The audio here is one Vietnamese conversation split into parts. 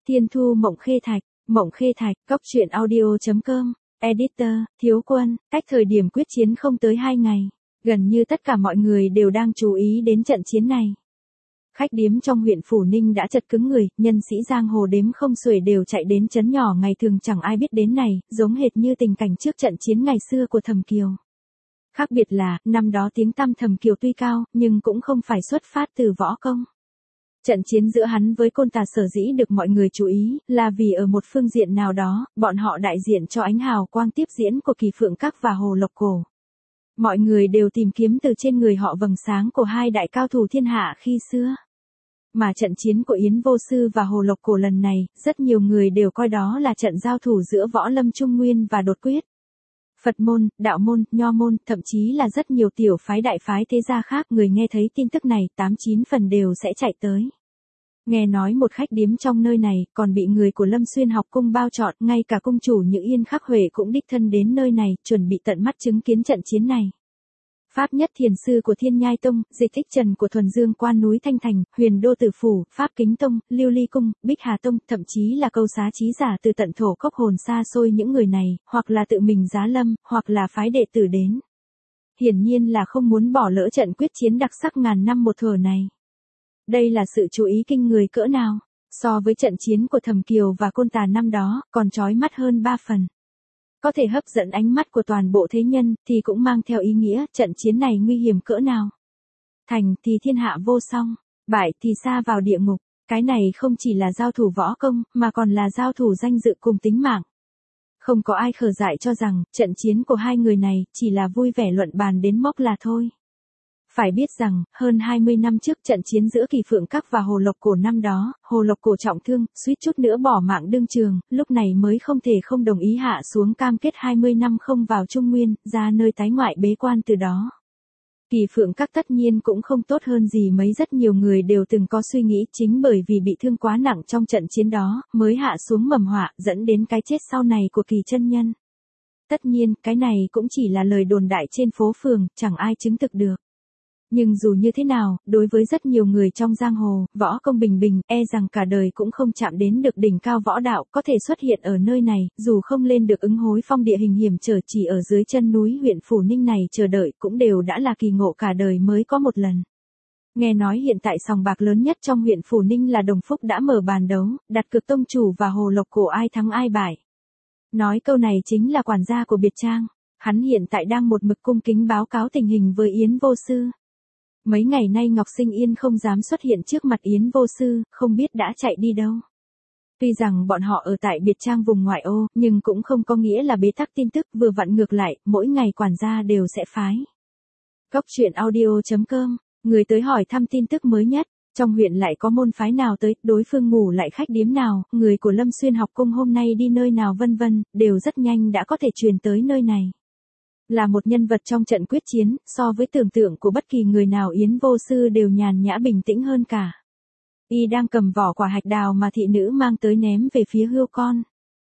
Thiên Thu Mộng Khê Thạch, Cốc truyện audio.com, Editor, Thiếu Quân, cách thời điểm quyết chiến không tới 2 ngày, gần như tất cả mọi người đều đang chú ý đến trận chiến này. Khách điếm trong huyện Phủ Ninh đã chật cứng người, nhân sĩ giang hồ đếm không xuể đều chạy đến trấn nhỏ ngày thường chẳng ai biết đến này, giống hệt như tình cảnh trước trận chiến ngày xưa của Thẩm Kiều. Khác biệt là, năm đó tiếng tăm Thẩm Kiều tuy cao, nhưng cũng không phải xuất phát từ võ công. Trận chiến giữa hắn với Côn Tà sở dĩ được mọi người chú ý, là vì ở một phương diện nào đó, bọn họ đại diện cho ánh hào quang tiếp diễn của Kỳ Phượng Các và Hồ Lộc Cổ. Mọi người đều tìm kiếm từ trên người họ vầng sáng của hai đại cao thủ thiên hạ khi xưa. Mà trận chiến của Yến Vô Sư và Hồ Lộc Cổ lần này, rất nhiều người đều coi đó là trận giao thủ giữa võ lâm Trung Nguyên và đột quyết. Phật môn, đạo môn, nho môn, thậm chí là rất nhiều tiểu phái đại phái thế gia khác, người nghe thấy tin tức này 89 phần đều sẽ chạy tới. Nghe nói một khách điếm trong nơi này còn bị người của Lâm Xuyên học cung bao trọn, ngay cả cung chủ Nhữ Yên Khắc Huệ cũng đích thân đến nơi này, chuẩn bị tận mắt chứng kiến trận chiến này. Pháp Nhất Thiền Sư của Thiên Nhai Tông, Dịch Thích Trần của Thuần Dương Quan núi Thanh Thành, Huyền Đô Tử Phủ, Pháp Kính Tông, Lưu Ly Cung, Bích Hà Tông, thậm chí là câu xá trí giả từ tận thổ cốc hồn xa xôi, những người này, hoặc là tự mình giá lâm, hoặc là phái đệ tử đến. Hiển nhiên là không muốn bỏ lỡ trận quyết chiến đặc sắc ngàn năm một thuở này. Đây là sự chú ý kinh người cỡ nào, so với trận chiến của Thẩm Kiều và Côn Tà năm đó, còn chói mắt hơn 3 phần. Có thể hấp dẫn ánh mắt của toàn bộ thế nhân, thì cũng mang theo ý nghĩa trận chiến này nguy hiểm cỡ nào. Thành thì thiên hạ vô song, bại thì sa vào địa ngục, cái này không chỉ là giao thủ võ công, mà còn là giao thủ danh dự cùng tính mạng. Không có ai khờ dại cho rằng, trận chiến của hai người này, chỉ là vui vẻ luận bàn đến móc là thôi. Phải biết rằng, hơn 20 năm trước trận chiến giữa Kỳ Phượng Các và Hồ Lộc Cổ năm đó, Hồ Lộc Cổ trọng thương, suýt chút nữa bỏ mạng đương trường, lúc này mới không thể không đồng ý hạ xuống cam kết 20 năm không vào Trung Nguyên, ra nơi tái ngoại bế quan từ đó. Kỳ Phượng Các tất nhiên cũng không tốt hơn gì mấy, rất nhiều người đều từng có suy nghĩ chính bởi vì bị thương quá nặng trong trận chiến đó, mới hạ xuống mầm họa, dẫn đến cái chết sau này của Kỳ chân nhân. Tất nhiên, cái này cũng chỉ là lời đồn đại trên phố phường, chẳng ai chứng thực được. Nhưng dù như thế nào, đối với rất nhiều người trong giang hồ, võ công bình bình, e rằng cả đời cũng không chạm đến được đỉnh cao võ đạo, có thể xuất hiện ở nơi này, dù không lên được Ứng Hối Phong địa hình hiểm trở, chỉ ở dưới chân núi huyện Phủ Ninh này chờ đợi cũng đều đã là kỳ ngộ cả đời mới có một lần. Nghe nói hiện tại sòng bạc lớn nhất trong huyện Phủ Ninh là Đồng Phúc đã mở bàn đấu, đặt cược tông chủ và Hồ Lộc Cổ ai thắng ai bại. Nói câu này chính là quản gia của biệt trang, hắn hiện tại đang một mực cung kính báo cáo tình hình với Yến Vô Sư. Mấy ngày nay Ngọc Sinh Yên không dám xuất hiện trước mặt Yến Vô Sư, không biết đã chạy đi đâu. Tuy rằng bọn họ ở tại biệt trang vùng ngoại ô, nhưng cũng không có nghĩa là bế tắc tin tức, vừa vặn ngược lại, mỗi ngày quản gia đều sẽ phái. Cốc truyện audio.com, người tới hỏi thăm tin tức mới nhất, trong huyện lại có môn phái nào tới, đối phương ngủ lại khách điếm nào, người của Lâm Xuyên học cung hôm nay đi nơi nào vân vân, đều rất nhanh đã có thể truyền tới nơi này. Là một nhân vật trong trận quyết chiến, so với tưởng tượng của bất kỳ người nào Yến Vô Sư đều nhàn nhã bình tĩnh hơn cả. Y đang cầm vỏ quả hạch đào mà thị nữ mang tới ném về phía Hươu Con.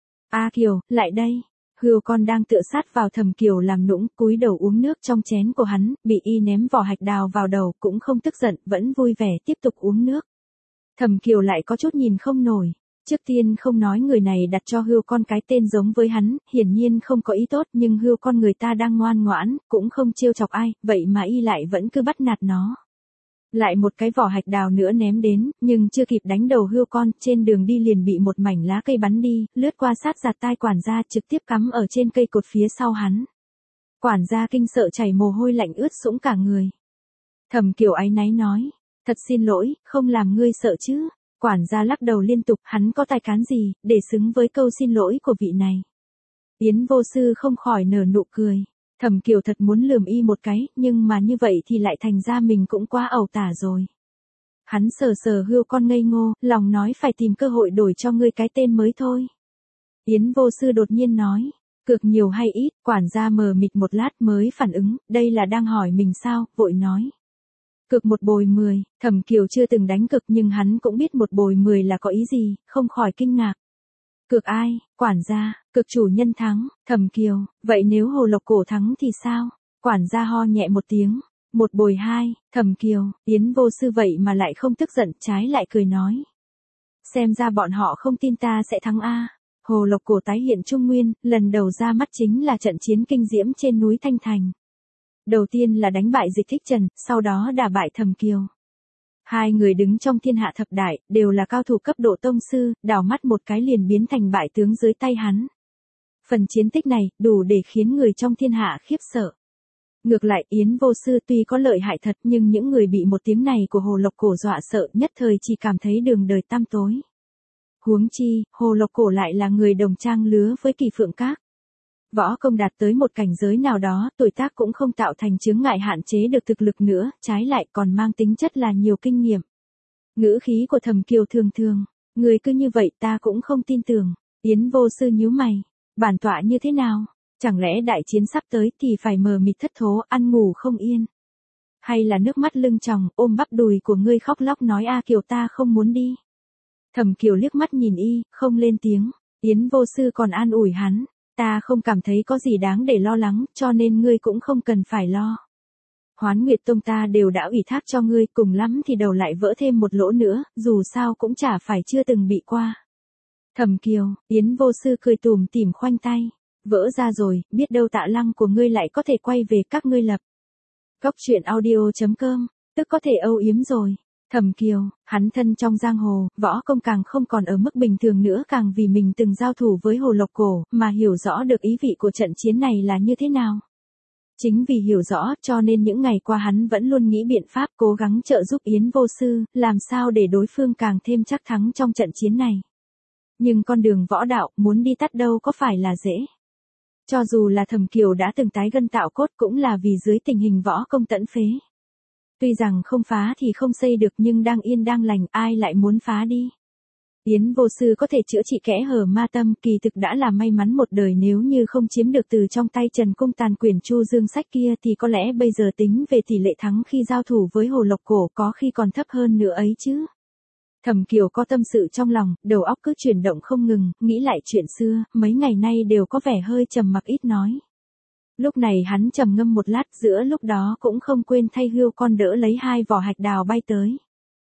A Kiều, lại đây. Hươu Con đang tựa sát vào Thẩm Kiều làm nũng, cúi đầu uống nước trong chén của hắn, bị y ném vỏ hạch đào vào đầu, cũng không tức giận, vẫn vui vẻ tiếp tục uống nước. Thẩm Kiều lại có chút nhìn không nổi. Trước tiên không nói người này đặt cho Hươu Con cái tên giống với hắn, hiển nhiên không có ý tốt, nhưng Hươu Con người ta đang ngoan ngoãn, cũng không trêu chọc ai, vậy mà y lại vẫn cứ bắt nạt nó. Lại một cái vỏ hạch đào nữa ném đến, nhưng chưa kịp đánh đầu Hươu Con, trên đường đi liền bị một mảnh lá cây bắn đi, lướt qua sát giạt tai quản gia, trực tiếp cắm ở trên cây cột phía sau hắn. Quản gia kinh sợ chảy mồ hôi lạnh ướt sũng cả người. Thẩm Kiều áy náy nói, thật xin lỗi, không làm ngươi sợ chứ. Quản gia lắc đầu liên tục, hắn có tài cán gì, để xứng với câu xin lỗi của vị này. Yến Vô Sư không khỏi nở nụ cười. Thẩm Kiều thật muốn lườm y một cái, nhưng mà như vậy thì lại thành ra mình cũng quá ẩu tả rồi. Hắn sờ sờ Hươu Con ngây ngô, lòng nói phải tìm cơ hội đổi cho ngươi cái tên mới thôi. Yến Vô Sư đột nhiên nói, cược nhiều hay ít, quản gia mờ mịt một lát mới phản ứng, đây là đang hỏi mình sao, vội nói. Cược 1 bồi 10, Thẩm Kiều chưa từng đánh cược nhưng hắn cũng biết 1 bồi 10 là có ý gì, không khỏi kinh ngạc. Cược ai? Quản gia, cược chủ nhân thắng, Thẩm Kiều, vậy nếu Hồ Lộc Cổ thắng thì sao? Quản gia ho nhẹ một tiếng, 1 bồi 2, Thẩm Kiều, Yến Vô Sư vậy mà lại không tức giận, trái lại cười nói. Xem ra bọn họ không tin ta sẽ thắng a. Hồ Lộc Cổ tái hiện Trung Nguyên, lần đầu ra mắt chính là trận chiến kinh diễm trên núi Thanh Thành. Đầu tiên là đánh bại Dịch Thích Trần, sau đó đả bại Thẩm Kiều. Hai người đứng trong thiên hạ thập đại, đều là cao thủ cấp độ tông sư, đảo mắt một cái liền biến thành bại tướng dưới tay hắn. Phần chiến tích này, đủ để khiến người trong thiên hạ khiếp sợ. Ngược lại Yến Vô Sư tuy có lợi hại thật nhưng những người bị một tiếng này của Hồ Lộc Cổ dọa sợ nhất thời chỉ cảm thấy đường đời tăm tối. Huống chi, Hồ Lộc Cổ lại là người đồng trang lứa với Kỳ Phượng Các. Võ công đạt tới một cảnh giới nào đó, tuổi tác cũng không tạo thành chướng ngại hạn chế được thực lực nữa, trái lại còn mang tính chất là nhiều kinh nghiệm. Ngữ khí của Thẩm Kiều thường thường, người cứ như vậy ta cũng không tin tưởng. Yến Vô Sư nhíu mày, bản tọa như thế nào? Chẳng lẽ đại chiến sắp tới thì phải mờ mịt thất thố, ăn ngủ không yên? Hay là nước mắt lưng tròng, ôm bắp đùi của ngươi khóc lóc nói a Kiều ta không muốn đi? Thẩm Kiều liếc mắt nhìn y, không lên tiếng. Yến Vô Sư còn an ủi hắn, ta không cảm thấy có gì đáng để lo lắng, cho nên ngươi cũng không cần phải lo. Hoán Nguyệt Tông ta đều đã ủy thác cho ngươi, cùng lắm thì đầu lại vỡ thêm một lỗ nữa, dù sao cũng chả phải chưa từng bị qua. Thẩm Kiều, Yến Vô Sư cười tủm tỉm khoanh tay, vỡ ra rồi, biết đâu Tạ Lăng của ngươi lại có thể quay về các ngươi lập. Góc truyện audio.com, tức có thể âu yếm rồi. Thẩm Kiều, hắn thân trong giang hồ, võ công càng không còn ở mức bình thường nữa, càng vì mình từng giao thủ với Hồ Lộc Cổ, mà hiểu rõ được ý vị của trận chiến này là như thế nào. Chính vì hiểu rõ, cho nên những ngày qua hắn vẫn luôn nghĩ biện pháp cố gắng trợ giúp Yến Vô Sư, làm sao để đối phương càng thêm chắc thắng trong trận chiến này. Nhưng con đường võ đạo, muốn đi tắt đâu có phải là dễ. Cho dù là Thẩm Kiều đã từng tái gân tạo cốt cũng là vì dưới tình hình võ công tẫn phế. Tuy rằng không phá thì không xây được nhưng đang yên đang lành ai lại muốn phá đi. Yến Vô Sư có thể chữa trị kẽ hở ma tâm kỳ thực đã là may mắn một đời, nếu như không chiếm được từ trong tay Trần Cung tàn quyển Chu Dương sách kia thì có lẽ bây giờ tính về tỷ lệ thắng khi giao thủ với Hồ Lộc Cổ có khi còn thấp hơn nữa ấy chứ. Thẩm Kiều có tâm sự trong lòng, đầu óc cứ chuyển động không ngừng, nghĩ lại chuyện xưa, mấy ngày nay đều có vẻ hơi trầm mặc ít nói. Lúc này hắn trầm ngâm một lát, giữa lúc đó cũng không quên thay hươu con đỡ lấy 2 vỏ hạch đào bay tới.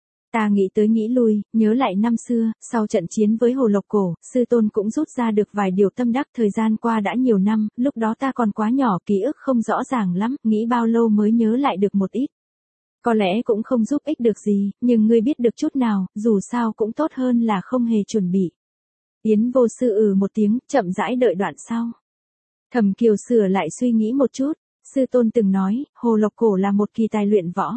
Ta nghĩ tới nghĩ lui, nhớ lại năm xưa, sau trận chiến với Hồ Lộc Cổ, sư tôn cũng rút ra được vài điều tâm đắc. Thời gian qua đã nhiều năm, lúc đó ta còn quá nhỏ, ký ức không rõ ràng lắm, nghĩ bao lâu mới nhớ lại được một ít. Có lẽ cũng không giúp ích được gì, nhưng ngươi biết được chút nào, dù sao cũng tốt hơn là không hề chuẩn bị. Yến Vô Sư một tiếng, chậm rãi đợi đoạn sau. Thẩm Kiều sửa lại suy nghĩ một chút, sư tôn từng nói, Hồ Lộc Cổ là một kỳ tài luyện võ.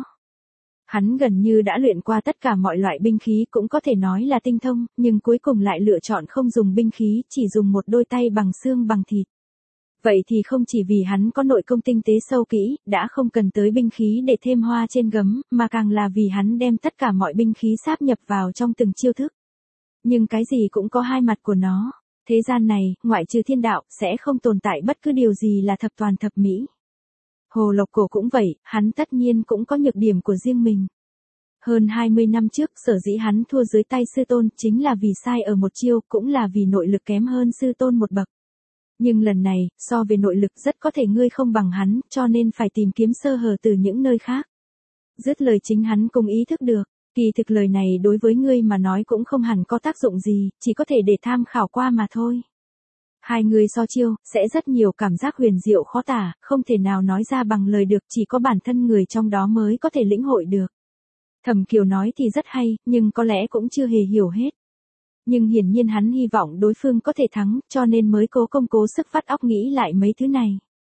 Hắn gần như đã luyện qua tất cả mọi loại binh khí, cũng có thể nói là tinh thông, nhưng cuối cùng lại lựa chọn không dùng binh khí, chỉ dùng một đôi tay bằng xương bằng thịt. Vậy thì không chỉ vì hắn có nội công tinh tế sâu kỹ, đã không cần tới binh khí để thêm hoa trên gấm, mà càng là vì hắn đem tất cả mọi binh khí sáp nhập vào trong từng chiêu thức. Nhưng cái gì cũng có hai mặt của nó. Thế gian này, ngoại trừ thiên đạo, sẽ không tồn tại bất cứ điều gì là thập toàn thập mỹ. Hồ Lộc Cổ cũng vậy, hắn tất nhiên cũng có nhược điểm của riêng mình. Hơn 20 năm trước, sở dĩ hắn thua dưới tay sư tôn, chính là vì sai ở một chiêu, cũng là vì nội lực kém hơn sư tôn một bậc. Nhưng lần này, so về nội lực rất có thể ngươi không bằng hắn, cho nên phải tìm kiếm sơ hở từ những nơi khác. Dứt lời chính hắn cũng ý thức được, kỳ thực lời này đối với ngươi mà nói cũng không hẳn có tác dụng gì, chỉ có thể để tham khảo qua mà thôi. Hai người so chiêu, sẽ rất nhiều cảm giác huyền diệu khó tả, không thể nào nói ra bằng lời được, chỉ có bản thân người trong đó mới có thể lĩnh hội được. Thẩm Kiều nói thì rất hay, nhưng có lẽ cũng chưa hề hiểu hết. Nhưng hiển nhiên hắn hy vọng đối phương có thể thắng, cho nên mới cố công cố sức vắt óc nghĩ lại mấy thứ này.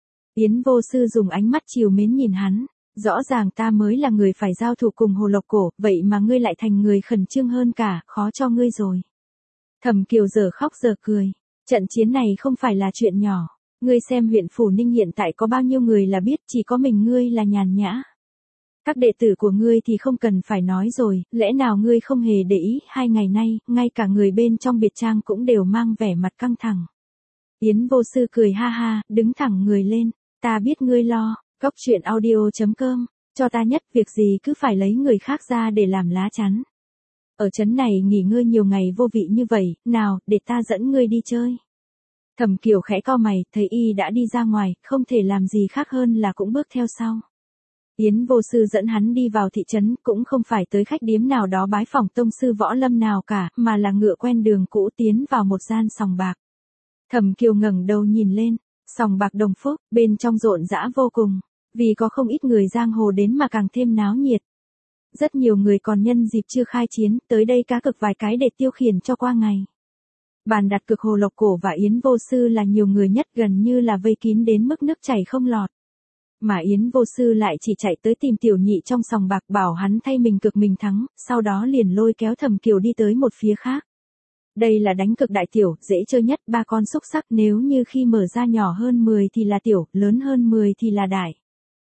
Yến Vô Sư dùng ánh mắt trìu mến nhìn hắn, rõ ràng ta mới là người phải giao thủ cùng Hồ Lộc Cổ, vậy mà ngươi lại thành người khẩn trương hơn cả, khó cho ngươi rồi. Thẩm Kiều giờ khóc giờ cười, trận chiến này không phải là chuyện nhỏ, ngươi xem huyện Phủ Ninh hiện tại có bao nhiêu người là biết, chỉ có mình ngươi là nhàn nhã. Các đệ tử của ngươi thì không cần phải nói rồi, lẽ nào ngươi không hề để ý, 2 ngày nay, ngay cả người bên trong biệt trang cũng đều mang vẻ mặt căng thẳng. Yến Vô Sư cười ha ha, đứng thẳng người lên, ta biết ngươi lo, góc truyện audio.com, cho ta nhất việc gì cứ phải lấy người khác ra để làm lá chắn. Ở trấn này nghỉ ngơi nhiều ngày vô vị như vậy, nào, để ta dẫn ngươi đi chơi. Thẩm Kiều khẽ cau mày, thấy y đã đi ra ngoài, không thể làm gì khác hơn là cũng bước theo sau. Yến Vô Sư dẫn hắn đi vào thị trấn, cũng không phải tới khách điếm nào đó bái phỏng tông sư võ lâm nào cả, mà là ngựa quen đường cũ tiến vào một gian sòng bạc. Thẩm Kiều ngẩng đầu nhìn lên, sòng bạc Đồng Phúc, bên trong rộn rã vô cùng, vì có không ít người giang hồ đến mà càng thêm náo nhiệt. Rất nhiều người còn nhân dịp chưa khai chiến, tới đây cá cược vài cái để tiêu khiển cho qua ngày. Bàn đặt cược Hồ Lộc Cổ và Yến Vô Sư là nhiều người nhất, gần như là vây kín đến mức nước chảy không lọt. Mà Yến Vô Sư lại chỉ chạy tới tìm Tiểu Nhị trong sòng bạc bảo hắn thay mình cược mình thắng, sau đó liền lôi kéo Thẩm Kiều đi tới một phía khác. Đây là đánh cược đại tiểu, dễ chơi nhất, 3 con xúc sắc, nếu như khi mở ra nhỏ hơn 10 thì là tiểu, lớn hơn 10 thì là đại.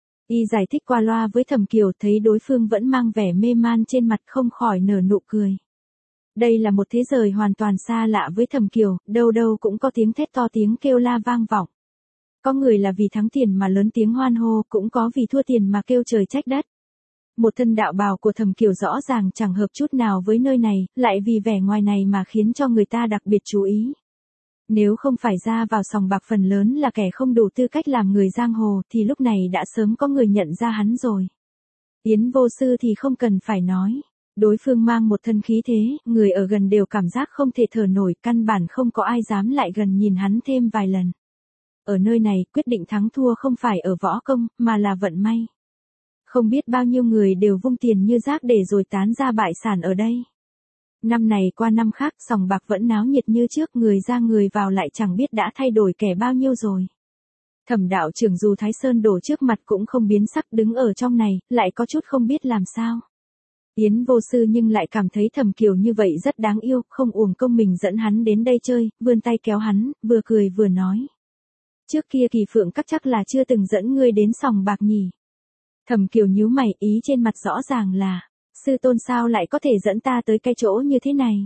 Y giải thích qua loa với Thẩm Kiều, thấy đối phương vẫn mang vẻ mê man trên mặt không khỏi nở nụ cười. Đây là một thế giới hoàn toàn xa lạ với Thẩm Kiều, đâu đâu cũng có tiếng thét to, tiếng kêu la vang vọng. Có người là vì thắng tiền mà lớn tiếng hoan hô, cũng có vì thua tiền mà kêu trời trách đất. Một thân đạo bào của Thẩm Kiều rõ ràng chẳng hợp chút nào với nơi này, lại vì vẻ ngoài này mà khiến cho người ta đặc biệt chú ý. Nếu không phải ra vào sòng bạc phần lớn là kẻ không đủ tư cách làm người giang hồ, thì lúc này đã sớm có người nhận ra hắn rồi. Yến Vô Sư thì không cần phải nói. Đối phương mang một thân khí thế, người ở gần đều cảm giác không thể thở nổi, căn bản không có ai dám lại gần nhìn hắn thêm vài lần. Ở nơi này, quyết định thắng thua không phải ở võ công, mà là vận may. Không biết bao nhiêu người đều vung tiền như rác để rồi tán ra bại sản ở đây. Năm này qua năm khác, sòng bạc vẫn náo nhiệt như trước, người ra người vào lại chẳng biết đã thay đổi kẻ bao nhiêu rồi. Thẩm đạo trưởng dù Thái Sơn đổ trước mặt cũng không biến sắc, đứng ở trong này, lại có chút không biết làm sao. Yến Vô Sư nhưng lại cảm thấy Thẩm Kiều như vậy rất đáng yêu, không uổng công mình dẫn hắn đến đây chơi, vươn tay kéo hắn, vừa cười vừa nói. Trước kia Kỳ Phượng Các chắc là chưa từng dẫn ngươi đến sòng bạc nhỉ. Thẩm Kiều nhíu mày, ý trên mặt rõ ràng là, sư tôn sao lại có thể dẫn ta tới cái chỗ như thế này.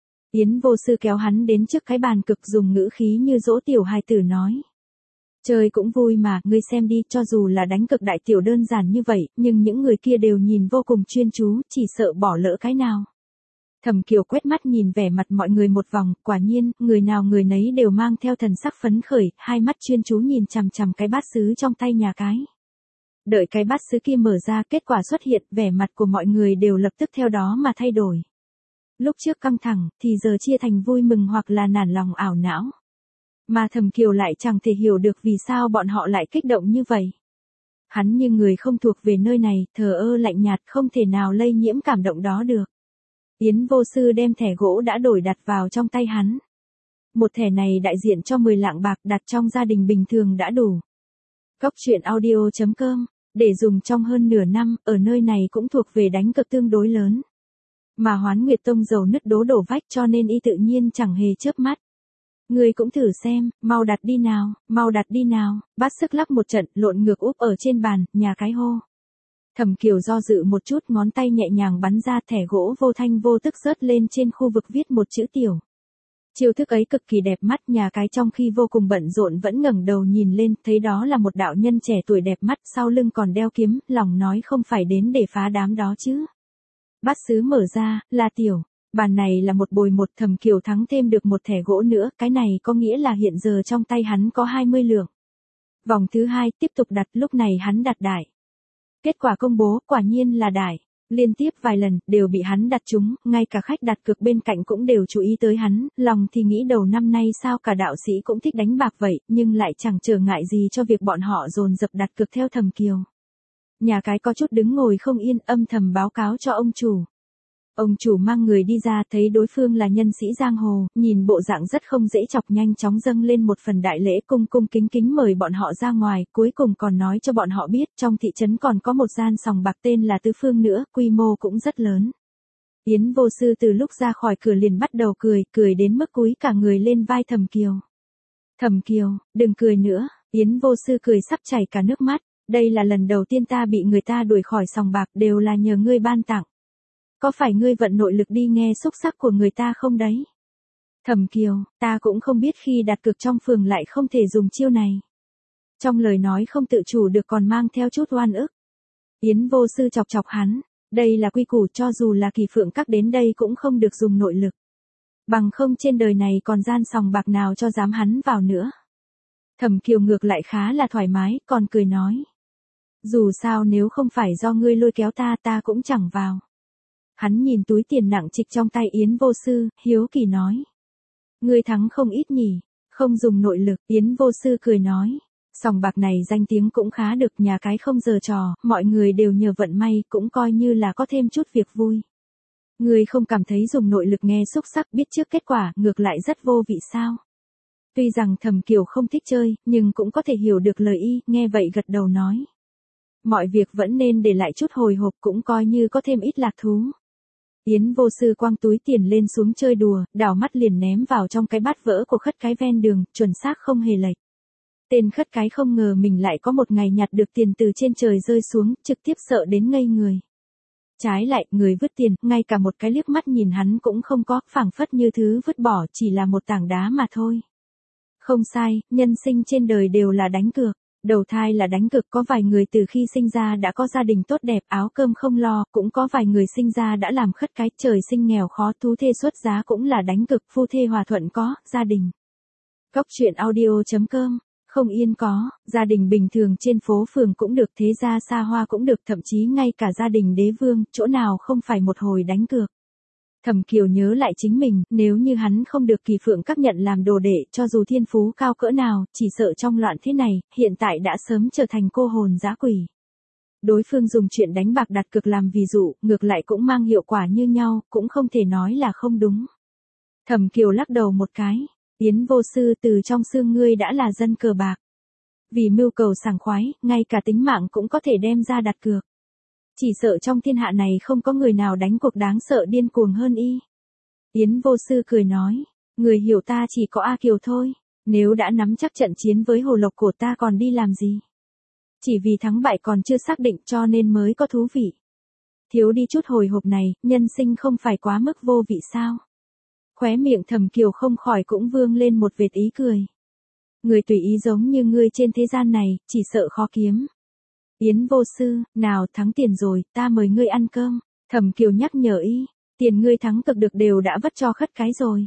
Yến Vô Sư kéo hắn đến trước cái bàn cực, dùng ngữ khí như dỗ tiểu hài tử nói. Chơi cũng vui mà, ngươi xem đi, cho dù là đánh cực đại tiểu đơn giản như vậy, nhưng những người kia đều nhìn vô cùng chuyên chú, chỉ sợ bỏ lỡ cái nào. Thẩm Kiều quét mắt nhìn vẻ mặt mọi người một vòng, quả nhiên, người nào người nấy đều mang theo thần sắc phấn khởi, hai mắt chuyên chú nhìn chằm chằm cái bát sứ trong tay nhà cái. Đợi cái bát sứ kia mở ra, kết quả xuất hiện, vẻ mặt của mọi người đều lập tức theo đó mà thay đổi. Lúc trước căng thẳng, thì giờ chia thành vui mừng hoặc là nản lòng ảo não. Mà Thẩm Kiều lại chẳng thể hiểu được vì sao bọn họ lại kích động như vậy. Hắn như người không thuộc về nơi này, thờ ơ lạnh nhạt, không thể nào lây nhiễm cảm động đó được. Yến Vô Sư đem thẻ gỗ đã đổi đặt vào trong tay hắn. Một thẻ này đại diện cho 10 lạng bạc, đặt trong gia đình bình thường đã đủ. Góc truyện audio.com, để dùng trong hơn nửa năm, ở nơi này cũng thuộc về đánh cược tương đối lớn. Mà Hoán Nguyệt Tông dầu nứt đổ vách cho nên y tự nhiên chẳng hề chớp mắt. Ngươi cũng thử xem, mau đặt đi nào, mau đặt đi nào, bát sức lắc một trận, lộn ngược úp ở trên bàn, nhà cái hô. Thẩm Kiều do dự một chút, ngón tay nhẹ nhàng bắn ra, thẻ gỗ vô thanh vô tức rớt lên trên khu vực viết một chữ tiểu. Chiêu thức ấy cực kỳ đẹp mắt, nhà cái trong khi vô cùng bận rộn vẫn ngẩng đầu nhìn lên, thấy đó là một đạo nhân trẻ tuổi đẹp mắt, sau lưng còn đeo kiếm, lòng nói không phải đến để phá đám đó chứ. Bát sứ mở ra, là tiểu. Bàn này là một bồi một, Thẩm Kiều thắng thêm được một thẻ gỗ nữa, cái này có nghĩa là hiện giờ trong tay hắn có 20 lượng. Vòng thứ 2 tiếp tục đặt, lúc này hắn đặt đại. Kết quả công bố, quả nhiên là đại. Liên tiếp vài lần, đều bị hắn đặt trúng, ngay cả khách đặt cược bên cạnh cũng đều chú ý tới hắn, lòng thì nghĩ đầu năm nay sao cả đạo sĩ cũng thích đánh bạc vậy, nhưng lại chẳng trở ngại gì cho việc bọn họ dồn dập đặt cược theo Thẩm Kiều. Nhà cái có chút đứng ngồi không yên, âm thầm báo cáo cho ông chủ. Ông chủ mang người đi ra, thấy đối phương là nhân sĩ giang hồ, nhìn bộ dạng rất không dễ chọc, nhanh chóng dâng lên một phần đại lễ, cung cung kính kính mời bọn họ ra ngoài, cuối cùng còn nói cho bọn họ biết trong thị trấn còn có một gian sòng bạc tên là Tứ Phương nữa, quy mô cũng rất lớn. Yến Vô Sư từ lúc ra khỏi cửa liền bắt đầu cười đến mức cúi cả người lên vai Thẩm Kiều. Thẩm Kiều, đừng cười nữa, Yến Vô Sư cười sắp chảy cả nước mắt, đây là lần đầu tiên ta bị người ta đuổi khỏi sòng bạc, đều là nhờ ngươi ban tặng. Có phải ngươi vận nội lực đi nghe xúc sắc của người ta không đấy? Thẩm Kiều, ta cũng không biết khi đặt cược trong phường lại không thể dùng chiêu này. Trong lời nói không tự chủ được còn mang theo chút oan ức. Yến Vô Sư chọc chọc hắn, đây là quy củ, cho dù là Kỳ Phượng Các đến đây cũng không được dùng nội lực. Bằng không trên đời này còn gian sòng bạc nào cho dám hắn vào nữa. Thẩm Kiều ngược lại khá là thoải mái, còn cười nói. Dù sao nếu không phải do ngươi lôi kéo ta cũng chẳng vào. Hắn nhìn túi tiền nặng trịch trong tay Yến Vô Sư, hiếu kỳ nói. Ngươi thắng không ít nhỉ, không dùng nội lực, Yến Vô Sư cười nói. Sòng bạc này danh tiếng cũng khá được, nhà cái không giờ trò, mọi người đều nhờ vận may, cũng coi như là có thêm chút việc vui. Ngươi không cảm thấy dùng nội lực nghe xúc sắc biết trước kết quả, ngược lại rất vô vị sao? Tuy rằng Thẩm Kiều không thích chơi, nhưng cũng có thể hiểu được lời y, nghe vậy gật đầu nói. Mọi việc vẫn nên để lại chút hồi hộp, cũng coi như có thêm ít lạc thú. Yến Vô Sư quăng túi tiền lên xuống chơi đùa, đảo mắt liền ném vào trong cái bát vỡ của khất cái ven đường, chuẩn xác không hề lệch. Tên khất cái không ngờ mình lại có một ngày nhặt được tiền từ trên trời rơi xuống, trực tiếp sợ đến ngây người. Trái lại, người vứt tiền, ngay cả một cái liếc mắt nhìn hắn cũng không có, phảng phất như thứ vứt bỏ chỉ là một tảng đá mà thôi. Không sai, nhân sinh trên đời đều là đánh cược. Đầu thai là đánh cược, có vài người từ khi sinh ra đã có gia đình tốt đẹp, áo cơm không lo, cũng có vài người sinh ra đã làm khất cái, trời sinh nghèo khó, thú thê xuất giá cũng là đánh cược, phu thê hòa thuận có, gia đình. Cóc truyện audio.com, không yên có, gia đình bình thường trên phố phường cũng được, thế gia xa hoa cũng được, thậm chí ngay cả gia đình đế vương, chỗ nào không phải một hồi đánh cược. Thẩm Kiều nhớ lại chính mình, nếu như hắn không được Kỳ Phượng Các nhận làm đồ đệ, cho dù thiên phú cao cỡ nào, chỉ sợ trong loạn thế này, hiện tại đã sớm trở thành cô hồn dã quỷ. Đối phương dùng chuyện đánh bạc đặt cược làm ví dụ, ngược lại cũng mang hiệu quả như nhau, cũng không thể nói là không đúng. Thẩm Kiều lắc đầu một cái, Yến Vô Sư, từ trong xương ngươi đã là dân cờ bạc. Vì mưu cầu sảng khoái, ngay cả tính mạng cũng có thể đem ra đặt cược. Chỉ sợ trong thiên hạ này không có người nào đánh cuộc đáng sợ điên cuồng hơn y. Yến Vô Sư cười nói, người hiểu ta chỉ có A Kiều thôi, nếu đã nắm chắc trận chiến với Hồ Lộc của ta còn đi làm gì. Chỉ vì thắng bại còn chưa xác định cho nên mới có thú vị. Thiếu đi chút hồi hộp này, nhân sinh không phải quá mức vô vị sao. Khóe miệng Thẩm Kiều không khỏi cũng vương lên một vệt ý cười. Người tùy ý giống như ngươi trên thế gian này, chỉ sợ khó kiếm. Yến Vô Sư, nào thắng tiền rồi, ta mời ngươi ăn cơm. Thẩm Kiều nhắc nhở y, tiền ngươi thắng cực được đều đã vất cho khất cái rồi.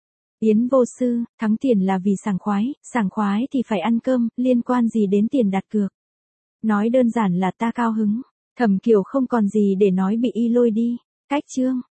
Yến Vô Sư, thắng tiền là vì sảng khoái thì phải ăn cơm, liên quan gì đến tiền đặt cược. Nói đơn giản là ta cao hứng. Thẩm Kiều không còn gì để nói bị y lôi đi. Cách chương.